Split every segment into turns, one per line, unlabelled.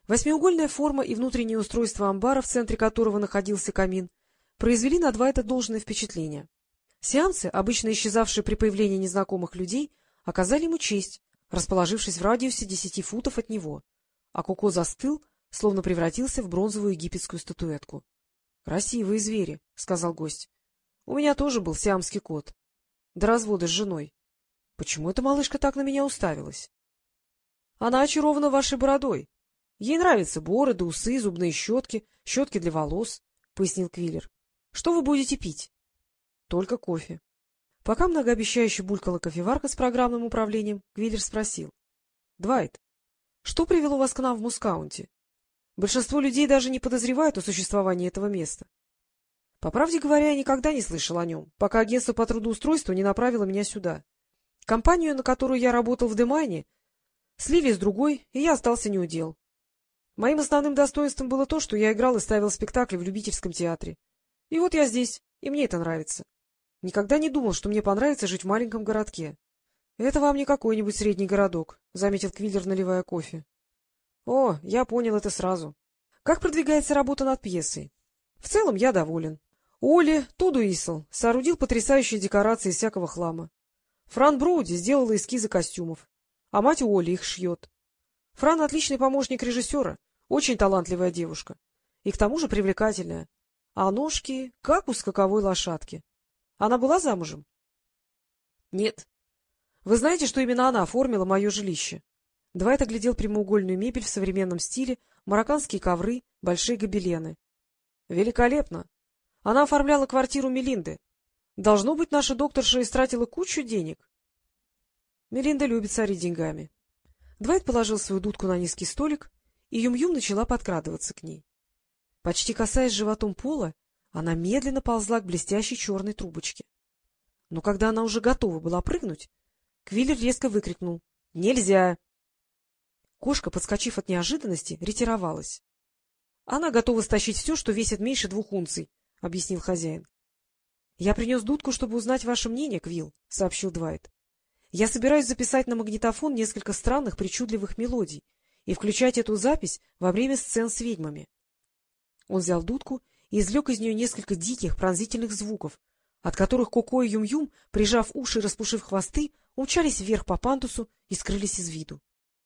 Восьмиугольная форма и внутреннее устройство амбара, в центре которого находился камин, произвели на Двайта должное впечатление. Сеансы, обычно исчезавшие при появлении незнакомых людей, оказали ему честь, расположившись в радиусе 10 футов от него, а Коко застыл, словно превратился в бронзовую египетскую статуэтку. — Красивые звери, — сказал гость. — У меня тоже был сиамский кот. До развода с женой. Почему эта малышка так на меня уставилась? — Она очарована вашей бородой. Ей нравятся бороды, усы, зубные щетки, щетки для волос, — пояснил Квиллер. — Что вы будете пить? — Только кофе. Пока многообещающе булькала кофеварка с программным управлением, Квиллер спросил. — Двайт, что привело вас к нам в Мускаунти? Большинство людей даже не подозревают о существовании этого места. По правде говоря, я никогда не слышал о нем, пока агентство по трудоустройству не направило меня сюда. Компанию, на которую я работал в Демайне, слили с другой, и я остался неудел. Моим основным достоинством было то, что я играл и ставил спектакли в любительском театре. И вот я здесь, и мне это нравится. Никогда не думал, что мне понравится жить в маленьком городке. — Это вам не какой-нибудь средний городок, — заметил Квиллер, наливая кофе. — О, я понял это сразу. Как продвигается работа над пьесой? В целом я доволен. Оли Тодуисл соорудил потрясающие декорации из всякого хлама. Фран Броуди сделала эскизы костюмов, а мать Оли их шьет. Фран — отличный помощник режиссера, очень талантливая девушка. И к тому же привлекательная. А ножки — как у скаковой лошадки. Она была замужем? — Нет. Вы знаете, что именно она оформила мое жилище? Двайт оглядел прямоугольную мебель в современном стиле, марокканские ковры, большие гобелены. — Великолепно! Она оформляла квартиру Мелинды. Должно быть, наша докторша истратила кучу денег. Мелинда любит царить деньгами. Двайт положил свою дудку на низкий столик, и Юм-Юм начала подкрадываться к ней. Почти касаясь животом пола, она медленно ползла к блестящей черной трубочке. Но когда она уже готова была прыгнуть, Квиллер резко выкрикнул: — Нельзя! Кошка, подскочив от неожиданности, ретировалась. — Она готова стащить все, что весит меньше 2 унций, — объяснил хозяин. — Я принес дудку, чтобы узнать ваше мнение, Квилл, — сообщил Двайт. — Я собираюсь записать на магнитофон несколько странных, причудливых мелодий и включать эту запись во время сцен с ведьмами. Он взял дудку и извлек из нее несколько диких, пронзительных звуков, от которых Коко и Юм-Юм, прижав уши и распушив хвосты, умчались вверх по пандусу и скрылись из виду.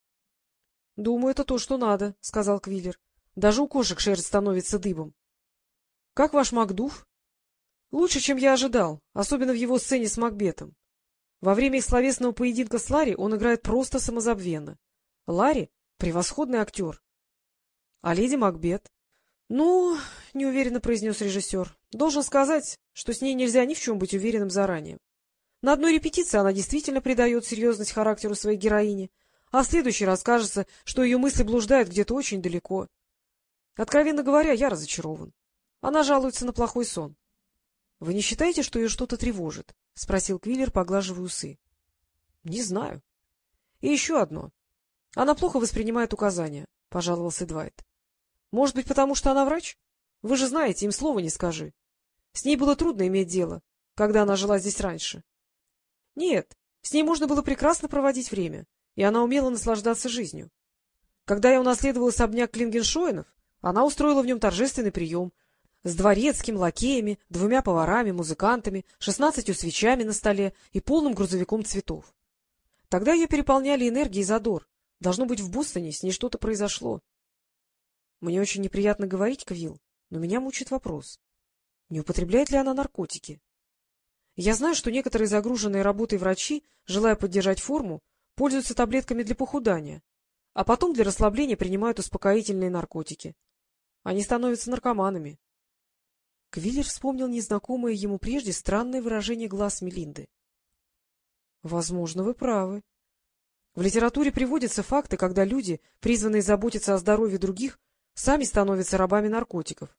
— Думаю, это то, что надо, — сказал Квиллер. — Даже у кошек шерсть становится дыбом. — Как ваш Макдув? — Лучше, чем я ожидал, особенно в его сцене с Макбетом. Во время их словесного поединка с Ларри он играет просто самозабвенно. Ларри — превосходный актер. — А леди Макбет? — Ну, — неуверенно произнес режиссер, — должен сказать, что с ней нельзя ни в чем быть уверенным заранее. На одной репетиции она действительно придает серьезность характеру своей героини, а в следующий раз кажется, что ее мысли блуждают где-то очень далеко. Откровенно говоря, я разочарован. Она жалуется на плохой сон. — Вы не считаете, что ее что-то тревожит? — спросил Квиллер, поглаживая усы. — Не знаю. — И еще одно. Она плохо воспринимает указания, — пожаловался Двайт. — Может быть, потому что она врач? Вы же знаете, им слова не скажи. С ней было трудно иметь дело, когда она жила здесь раньше. — Нет, с ней можно было прекрасно проводить время, и она умела наслаждаться жизнью. Когда я унаследовал особняк Клингеншоинов, она устроила в нем торжественный прием с дворецким, лакеями, 2 поварами, музыкантами, 16 свечами на столе и полным грузовиком цветов. Тогда ее переполняли энергия и задор. Должно быть, в Бостоне с ней что-то произошло. Мне очень неприятно говорить, Квилл, но меня мучает вопрос. Не употребляет ли она наркотики? Я знаю, что некоторые загруженные работой врачи, желая поддержать форму, пользуются таблетками для похудания, а потом для расслабления принимают успокоительные наркотики. Они становятся наркоманами. Квиллер вспомнил незнакомое ему прежде странное выражение глаз Мелинды. — Возможно, вы правы. В литературе приводятся факты, когда люди, призванные заботиться о здоровье других, сами становятся рабами наркотиков.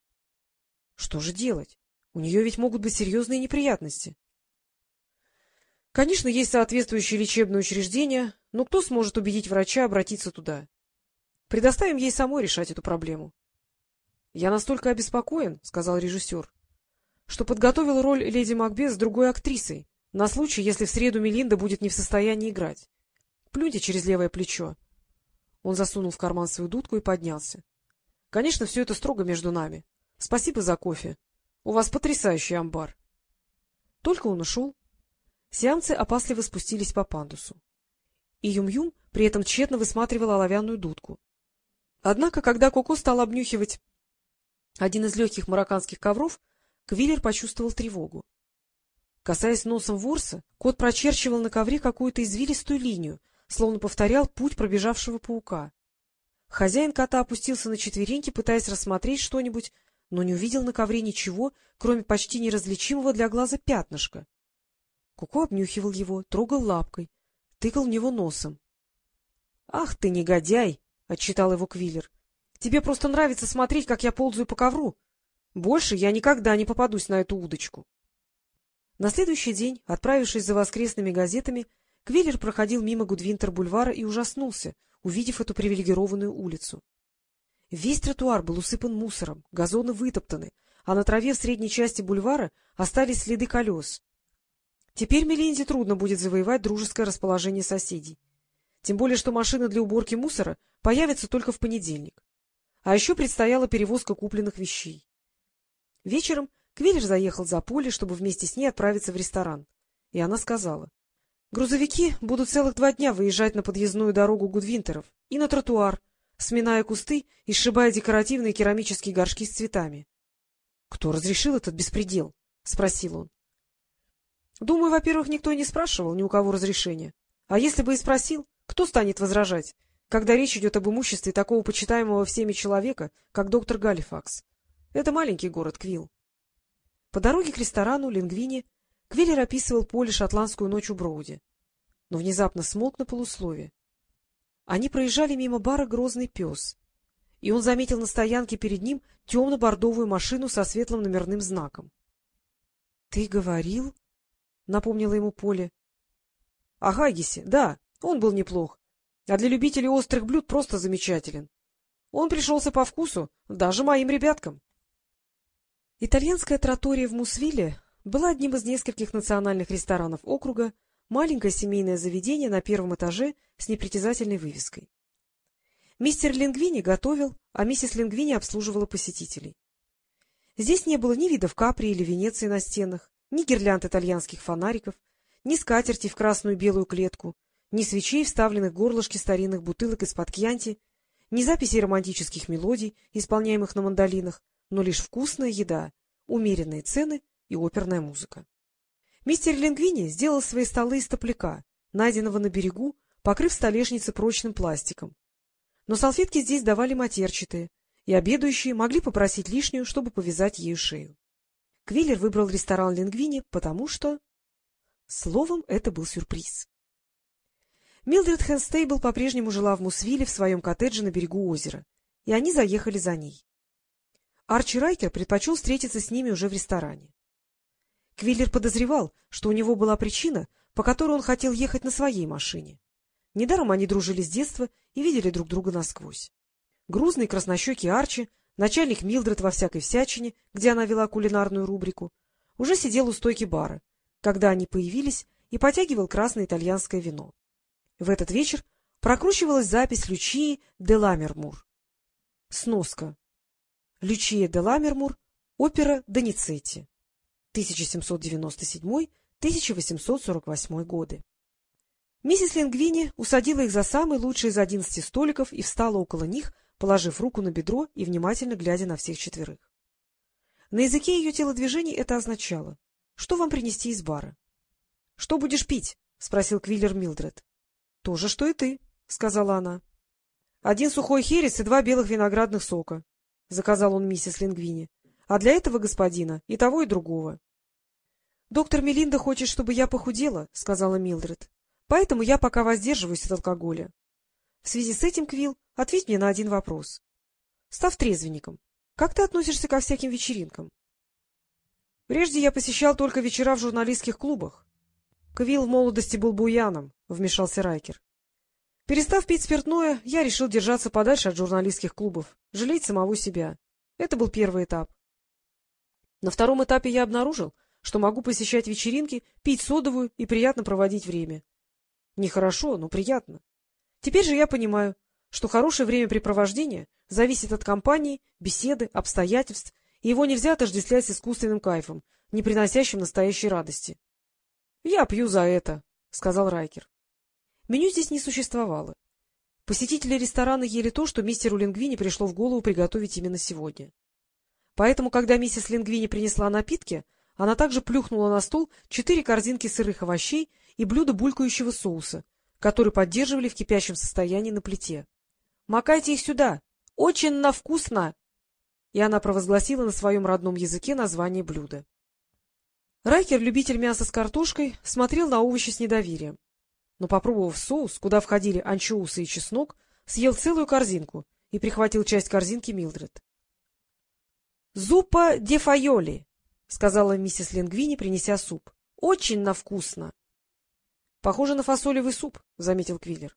Что же делать? У нее ведь могут быть серьезные неприятности. Конечно, есть соответствующие лечебные учреждения, но кто сможет убедить врача обратиться туда? Предоставим ей самой решать эту проблему. — Я настолько обеспокоен, — сказал режиссер, — что подготовил роль леди Макбет с другой актрисой, на случай, если в среду Мелинда будет не в состоянии играть. Плюньте через левое плечо. Он засунул в карман свою дудку и поднялся. — Конечно, все это строго между нами. Спасибо за кофе. У вас потрясающий амбар. Только он ушел, сиамцы опасливо спустились по пандусу. И Юм-Юм при этом тщетно высматривала оловянную дудку. Однако, когда Коко стал обнюхивать один из легких марокканских ковров, Квиллер почувствовал тревогу. Касаясь носом ворса, кот прочерчивал на ковре какую-то извилистую линию, словно повторял путь пробежавшего паука. Хозяин кота опустился на четвереньки, пытаясь рассмотреть что-нибудь, но не увидел на ковре ничего, кроме почти неразличимого для глаза пятнышка. Коко обнюхивал его, трогал лапкой, тыкал в него носом. — Ах ты, негодяй! — отчитал его Квиллер. — Тебе просто нравится смотреть, как я ползаю по ковру. Больше я никогда не попадусь на эту удочку. На следующий день, отправившись за воскресными газетами, Квиллер проходил мимо Гудвинтер-бульвара и ужаснулся, увидев эту привилегированную улицу. Весь тротуар был усыпан мусором, газоны вытоптаны, а на траве в средней части бульвара остались следы колес. Теперь Меленде трудно будет завоевать дружеское расположение соседей. Тем более, что машина для уборки мусора появится только в понедельник. А еще предстояла перевозка купленных вещей. Вечером Квиллер заехал за Полли, чтобы вместе с ней отправиться в ресторан. И она сказала: — Грузовики будут целых 2 дня выезжать на подъездную дорогу Гудвинтеров и на тротуар, сминая кусты и сшибая декоративные керамические горшки с цветами. — Кто разрешил этот беспредел? — спросил он. — Думаю, во-первых, никто и не спрашивал ни у кого разрешения. А если бы и спросил, кто станет возражать, когда речь идет об имуществе такого почитаемого всеми человека, как доктор Галифакс? Это маленький город Квилл. По дороге к ресторану Лингвини Квиллер описывал Полли шотландскую ночь у Броуди, но внезапно смолк на полуслове. Они проезжали мимо бара «Грозный пес», и он заметил на стоянке перед ним темно-бордовую машину со светлым номерным знаком. — Ты говорил? — напомнила ему Полли. — О Хаггисе, да, он был неплох, а для любителей острых блюд просто замечателен. Он пришелся по вкусу даже моим ребяткам. Итальянская траттория в Мусвилле была одним из нескольких национальных ресторанов округа, маленькое семейное заведение на 1-м этаже с непритязательной вывеской. Мистер Лингвини готовил, а миссис Лингвини обслуживала посетителей. Здесь не было ни видов Капри или Венеции на стенах, ни гирлянд итальянских фонариков, ни скатерти в красную и белую клетку, ни свечей, вставленных в горлышки старинных бутылок из-под кьянти, ни записей романтических мелодий, исполняемых на мандолинах, но лишь вкусная еда, умеренные цены и оперная музыка. Мистер Лингвини сделал свои столы из топляка, найденного на берегу, покрыв столешницы прочным пластиком. Но салфетки здесь давали матерчатые, и обедающие могли попросить лишнюю, чтобы повязать ею шею. Квиллер выбрал ресторан Лингвини, потому что... Словом, это был сюрприз. Милдред Хэнстейбл по-прежнему жила в Мусвилле в своем коттедже на берегу озера, и они заехали за ней. Арчи Райкер предпочел встретиться с ними уже в ресторане. Квиллер подозревал, что у него была причина, по которой он хотел ехать на своей машине. Недаром они дружили с детства и видели друг друга насквозь. Грузный краснощекий Арчи, начальник Милдред во всякой всячине, где она вела кулинарную рубрику, уже сидел у стойки бара, когда они появились, и потягивал красное итальянское вино. В этот вечер прокручивалась запись Лючии де Ламмермур. Сноска. Лючия де Ламмермур, опера Доницетти, 1797-1848 годы. Миссис Лингвини усадила их за самый лучший из 11 столиков и встала около них, положив руку на бедро и внимательно глядя на всех четверых. На языке ее телодвижений это означало: что вам принести из бара? — Что будешь пить? — спросил Квиллер Милдред. — То же, что и ты, — сказала она. — 1 сухой херес и 2 белых виноградных сока, — заказал он миссис Лингвини. — А для этого господина и того, и другого. — Доктор Мелинда хочет, чтобы я похудела, — сказала Милдред. — Поэтому я пока воздерживаюсь от алкоголя. В связи с этим, Квилл, ответь мне на один вопрос. Став трезвенником, как ты относишься ко всяким вечеринкам? — Прежде я посещал только вечера в журналистских клубах. Квилл в молодости был буяном, — вмешался Райкер. Перестав пить спиртное, я решил держаться подальше от журналистских клубов, жалеть самого себя. Это был первый этап. На втором этапе я обнаружил, что могу посещать вечеринки, пить содовую и приятно проводить время. Нехорошо, но приятно. Теперь же я понимаю, что хорошее времяпрепровождение зависит от компании, беседы, обстоятельств, и его нельзя отождествлять с искусственным кайфом, не приносящим настоящей радости. — Я пью за это, — сказал Райкер. Меню здесь не существовало. Посетители ресторана ели то, что мистеру Лингвини пришло в голову приготовить именно сегодня. Поэтому, когда миссис Лингвини принесла напитки, она также плюхнула на стол 4 корзинки сырых овощей и блюдо булькающего соуса, который поддерживали в кипящем состоянии на плите. — Макайте их сюда! Очень вкусно! И она провозгласила на своем родном языке название блюда. Райкер, любитель мяса с картошкой, смотрел на овощи с недоверием. Но, попробовав соус, куда входили анчоусы и чеснок, съел целую корзинку и прихватил часть корзинки Милдред. — Зупа де файоли, — сказала миссис Лингвини, принеся суп. — Очень вкусно. — Похоже на фасолевый суп, — заметил Квиллер.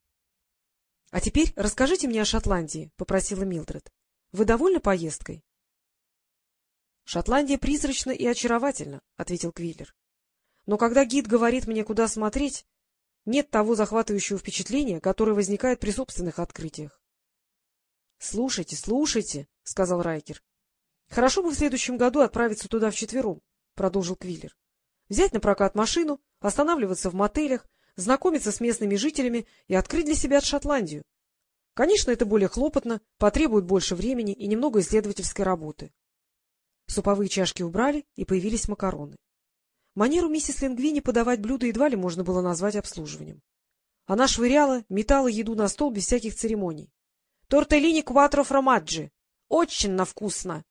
— А теперь расскажите мне о Шотландии, — попросила Милдред. — Вы довольны поездкой? — Шотландия призрачна и очаровательна, — ответил Квиллер. — Но когда гид говорит мне, куда смотреть, нет того захватывающего впечатления, которое возникает при собственных открытиях. — Слушайте, слушайте, — сказал Райкер. — Хорошо бы в следующем году отправиться туда вчетвером, — продолжил Квиллер. — Взять на прокат машину, останавливаться в мотелях, знакомиться с местными жителями и открыть для себя Шотландию. Конечно, это более хлопотно, потребует больше времени и немного исследовательской работы. Суповые чашки убрали, и появились макароны. Манеру миссис Лингвини подавать блюда едва ли можно было назвать обслуживанием. Она швыряла, метала еду на стол без всяких церемоний. — Тортеллини кваттро фромаджи! Очень вкусно!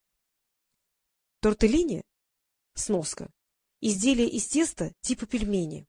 Тортеллини — сноска. Изделие из теста типа пельмени.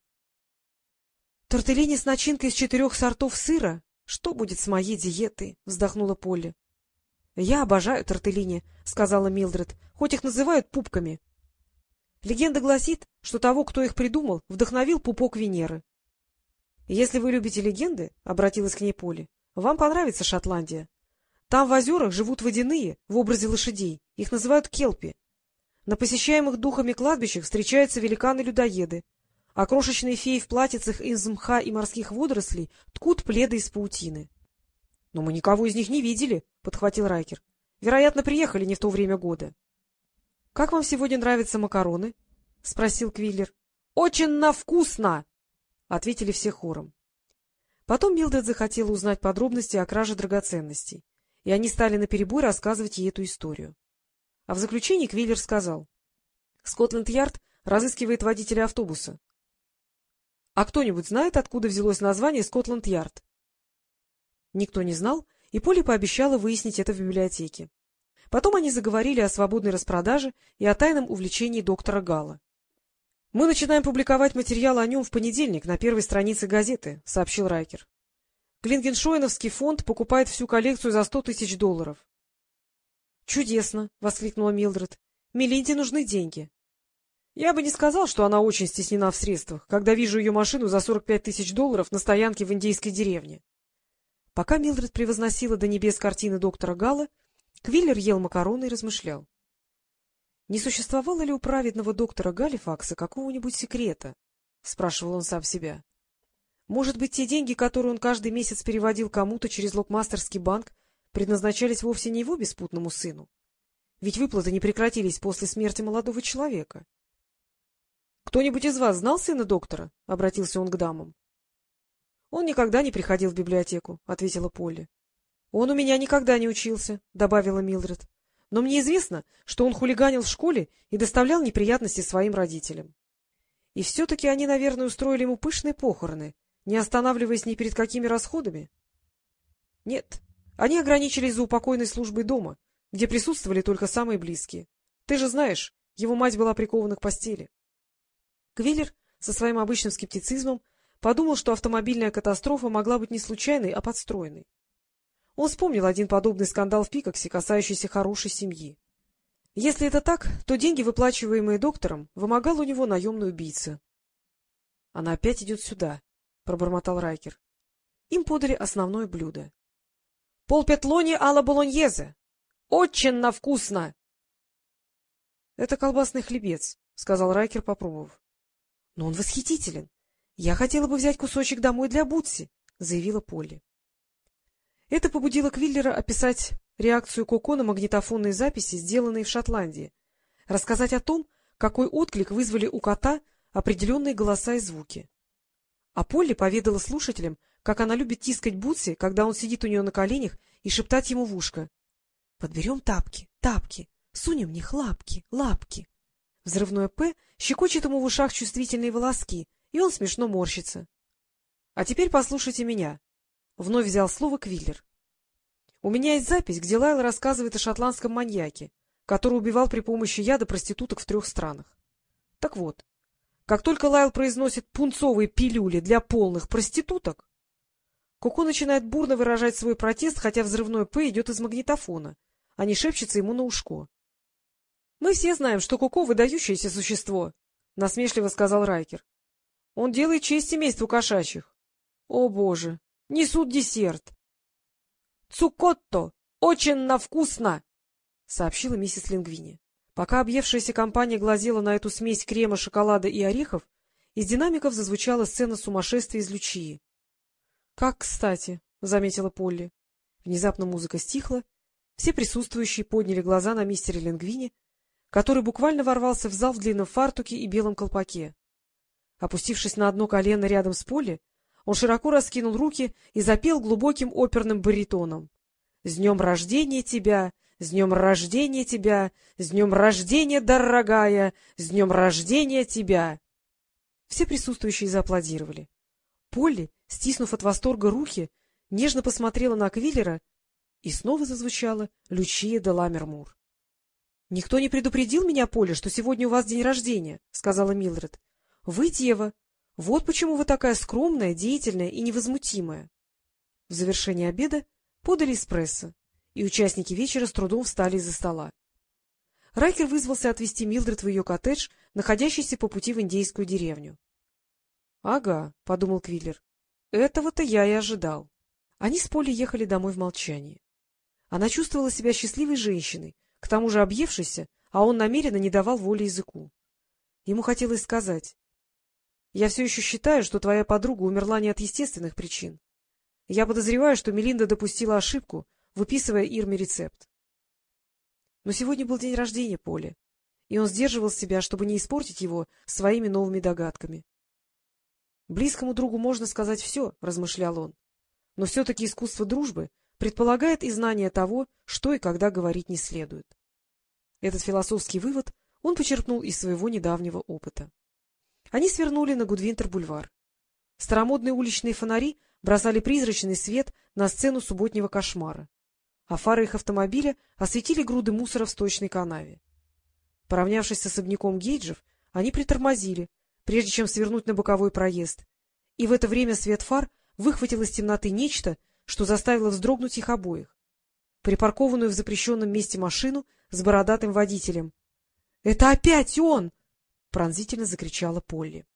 — Тортеллини с начинкой из 4 сортов сыра? Что будет с моей диетой? — вздохнула Полли. — Я обожаю тортеллини, — сказала Милдред, — хоть их называют пупками. Легенда гласит, что того, кто их придумал, вдохновил пупок Венеры. — Если вы любите легенды, — обратилась к ней Полли, — вам понравится Шотландия. Там в озерах живут водяные в образе лошадей, их называют келпи. На посещаемых духами кладбищах встречаются великаны-людоеды, а крошечные феи в платьицах из мха и морских водорослей ткут пледы из паутины. — Но мы никого из них не видели, — подхватил Райкер. — Вероятно, приехали не в то время года. — Как вам сегодня нравятся макароны? — спросил Квиллер. — Очень вкусно! — ответили все хором. Потом Милдред захотела узнать подробности о краже драгоценностей, и они стали наперебой рассказывать ей эту историю. А в заключении Квиллер сказал: — Скотланд-Ярд разыскивает водителя автобуса. — А кто-нибудь знает, откуда взялось название Скотланд-Ярд? Никто не знал, и Полли пообещала выяснить это в библиотеке. Потом они заговорили о свободной распродаже и о тайном увлечении доктора Галла. — Мы начинаем публиковать материалы о нем в понедельник на первой странице газеты, — сообщил Райкер. — Клингеншоиновский фонд покупает всю коллекцию за $100 000. — Чудесно! — воскликнула Милдред. — Мелинде нужны деньги. Я бы не сказал, что она очень стеснена в средствах, когда вижу ее машину за $45 000 на стоянке в индейской деревне. Пока Милдред превозносила до небес картины доктора Галла, Квиллер ел макароны и размышлял. Не существовало ли у праведного доктора Галифакса какого-нибудь секрета? — спрашивал он сам себя. Может быть, те деньги, которые он каждый месяц переводил кому-то через Локмастерский банк, предназначались вовсе не его беспутному сыну? Ведь выплаты не прекратились после смерти молодого человека. — Кто-нибудь из вас знал сына доктора? — обратился он к дамам. — Он никогда не приходил в библиотеку, — ответила Полли. — Он у меня никогда не учился, — добавила Милдред. — Но мне известно, что он хулиганил в школе и доставлял неприятности своим родителям. И все-таки они, наверное, устроили ему пышные похороны, не останавливаясь ни перед какими расходами. Нет, они ограничились заупокойной службой дома, где присутствовали только самые близкие. Ты же знаешь, его мать была прикована к постели. Квиллер со своим обычным скептицизмом подумал, что автомобильная катастрофа могла быть не случайной, а подстроенной. Он вспомнил один подобный скандал в Пикоксе, касающийся хорошей семьи. Если это так, то деньги, выплачиваемые доктором, вымогал у него наемный убийца. — Она опять идет сюда, — пробормотал Райкер. Им подали основное блюдо. — Полпетлони алла болоньезе! Очень вкусно! — Это колбасный хлебец, — сказал Райкер, попробовав. — Но он восхитителен. Я хотела бы взять кусочек домой для Бутси, — заявила Полли. Это побудило Квиллера описать реакцию Коко на магнитофонные записи, сделанные в Шотландии, рассказать о том, какой отклик вызвали у кота определенные голоса и звуки. А Полли поведала слушателям, как она любит тискать Бутси, когда он сидит у нее на коленях, и шептать ему в ушко: «Подберем тапки, тапки, сунем в них лапки, лапки». Взрывное «П» щекочет ему в ушах чувствительные волоски, и он смешно морщится. — А теперь послушайте меня. Вновь взял слово Квиллер. У меня есть запись, где Лайл рассказывает о шотландском маньяке, который убивал при помощи яда проституток в 3 странах. Так вот, как только Лайл произносит пунцовые пилюли для полных проституток, Коко начинает бурно выражать свой протест, хотя взрывной «П» идет из магнитофона, а не шепчется ему на ушко. — Мы все знаем, что Коко — выдающееся существо, — насмешливо сказал Райкер. — Он делает честь семейству кошачьих. О, боже! Несут десерт. — Цукотто! Очень вкусно! — сообщила миссис Лингвини. Пока объевшаяся компания глазела на эту смесь крема, шоколада и орехов, из динамиков зазвучала сцена сумасшествия из Лючии. — Как кстати, — заметила Полли. Внезапно музыка стихла, все присутствующие подняли глаза на мистера Лингвини, который буквально ворвался в зал в длинном фартуке и белом колпаке. Опустившись на одно колено рядом с Полли, он широко раскинул руки и запел глубоким оперным баритоном: — С днем рождения тебя! С днем рождения тебя! С днем рождения, дорогая! С днем рождения тебя! Все присутствующие зааплодировали. Полли, стиснув от восторга руки, нежно посмотрела на Квиллера, и снова зазвучала «Лючия де Ламмермур». — Никто не предупредил меня, Полли, что сегодня у вас день рождения, — сказала Милдред. — Вы дева. Вот почему вы такая скромная, деятельная и невозмутимая. В завершении обеда подали эспрессо, и участники вечера с трудом встали из-за стола. Райкер вызвался отвезти Милдред в ее коттедж, находящийся по пути в индейскую деревню. — Ага, — подумал Квиллер, — этого-то я и ожидал. Они с Полли ехали домой в молчании. Она чувствовала себя счастливой женщиной, к тому же объевшейся, а он намеренно не давал воли языку. Ему хотелось сказать: — Я все еще считаю, что твоя подруга умерла не от естественных причин. Я подозреваю, что Мелинда допустила ошибку, выписывая Ирме рецепт. Но сегодня был день рождения Полли, и он сдерживал себя, чтобы не испортить его своими новыми догадками. «Близкому другу можно сказать все», — размышлял он, — «но все-таки искусство дружбы предполагает и знание того, что и когда говорить не следует». Этот философский вывод он почерпнул из своего недавнего опыта. Они свернули на Гудвинтер-бульвар. Старомодные уличные фонари бросали призрачный свет на сцену субботнего кошмара, а фары их автомобиля осветили груды мусора в сточной канаве. Поравнявшись с особняком Гейджев, они притормозили, прежде чем свернуть на боковой проезд, и в это время свет фар выхватил из темноты нечто, что заставило вздрогнуть их обоих — припаркованную в запрещенном месте машину с бородатым водителем. — Это опять он! — пронзительно закричала Полли.